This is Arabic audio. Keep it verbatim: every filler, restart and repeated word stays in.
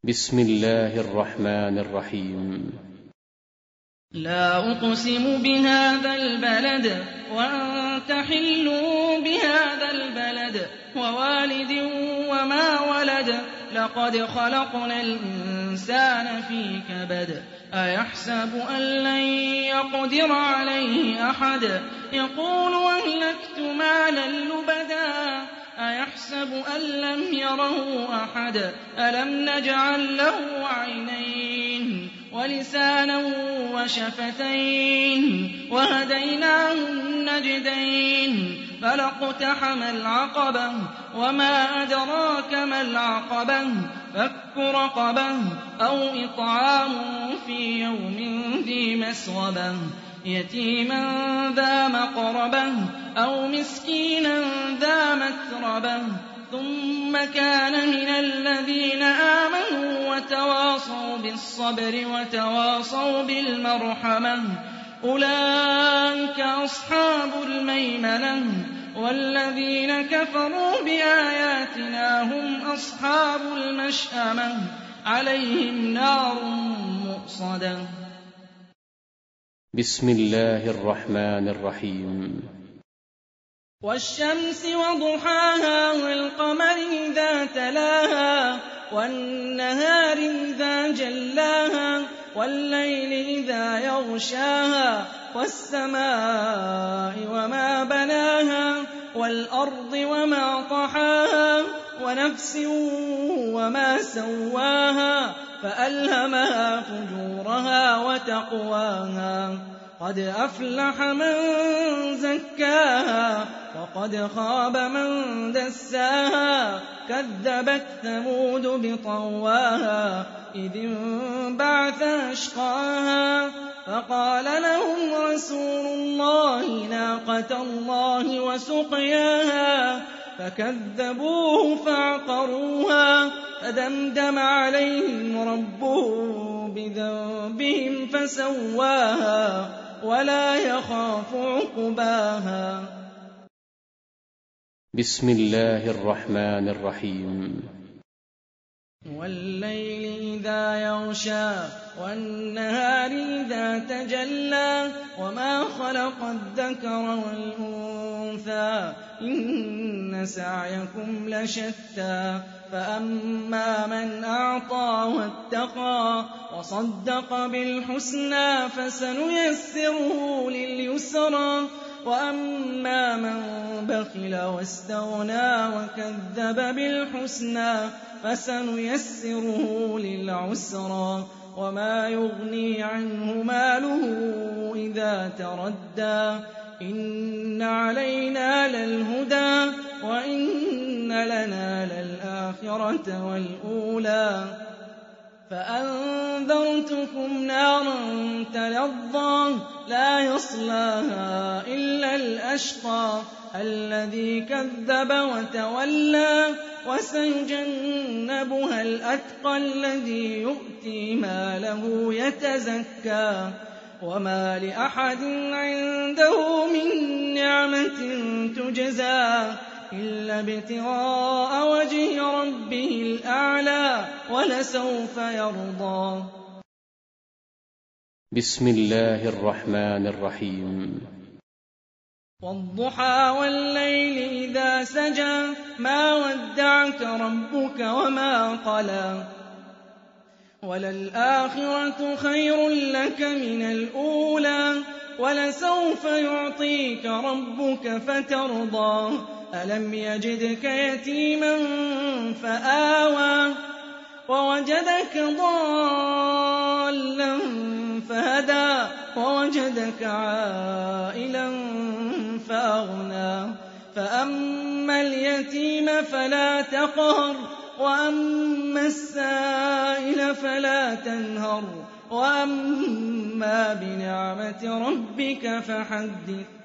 بسم الله الرحمن الرحيم. لا أقسم بهذا البلد وأنت حل بهذا البلد ووالد وما ولد لقد خلقنا الإنسان في كبد أيحسب أن لن يقدر عليه أحد يقول أهلكت مالا لبدا أيحسب أن لم يره أحد ألم نجعل له عينين ولسانا وشفتين وهديناه النجدين فلاقتحم العقبة وما أدراك ما العقبة فك رقبة أو إطعام في يوم ذي مسغبة يتيما ذا مقربة أو مسكينا ذا متربة ثم كان من الذين آمنوا وتواصوا بالصبر وتواصوا بالمرحمة أولئك أصحاب الميمنة والذين كفروا بآياتنا هم أصحاب المشأمة عليهم نار مؤصدة. بسم الله الرحمن الرحيم. والشمس وضحاها والقمر إذا تلاها والنهار إذا جلاها والليل إذا يغشاها والسماء وما بناها والأرض وما طحاها ونفس وما سواها فألهمها فجورها وتقواها قد أفلح من زكاها وقد خاب من دساها كذبت ثمود بطواها إذ انبعث أشقاها فقال لهم رسول الله ناقة الله وسقياها فكذبوه فعقروها فدمدم عليهم ربهم بذنبهم فسواها ولا يخاف عقباها. بسم الله الرحمن الرحيم. والليل إذا يغشى والنهار إذا تجلى وما خلق الذكر والأنثى إن سعيكم لشتى فأما من أعطى واتقى وصدق بالحسنى فسنيسره لليسرى وأما من بخل واستغنى وكذب بالحسنى فسنيسره للعسرى وما يغني عنه ماله إذا تردى إن علينا للهدى وإن لنا للآخرة والأولى فأنذرتكم نارا تلظى لا يصلاها إلا الأشقى الذي كذب وتولى وسيجنبها الأتقى الذي يؤتي ماله يتزكى وما لأحد عنده من نعمة تجزى إلا ابتغاء وجه ربه الأعلى ولسوف يرضى. بسم الله الرحمن الرحيم. والضحى والليل إذا سجى ما ودعك ربك وما قلى وللآخرة خير لك من الأولى ولسوف يعطيك ربك فترضى ألم يجدك يتيما فآوى ووجدك ضالا فهدى ووجدك عائلا فأغنى فأما اليتيم فلا تقهر وأما السائل فلا تنهر وأما بنعمة ربك فحدث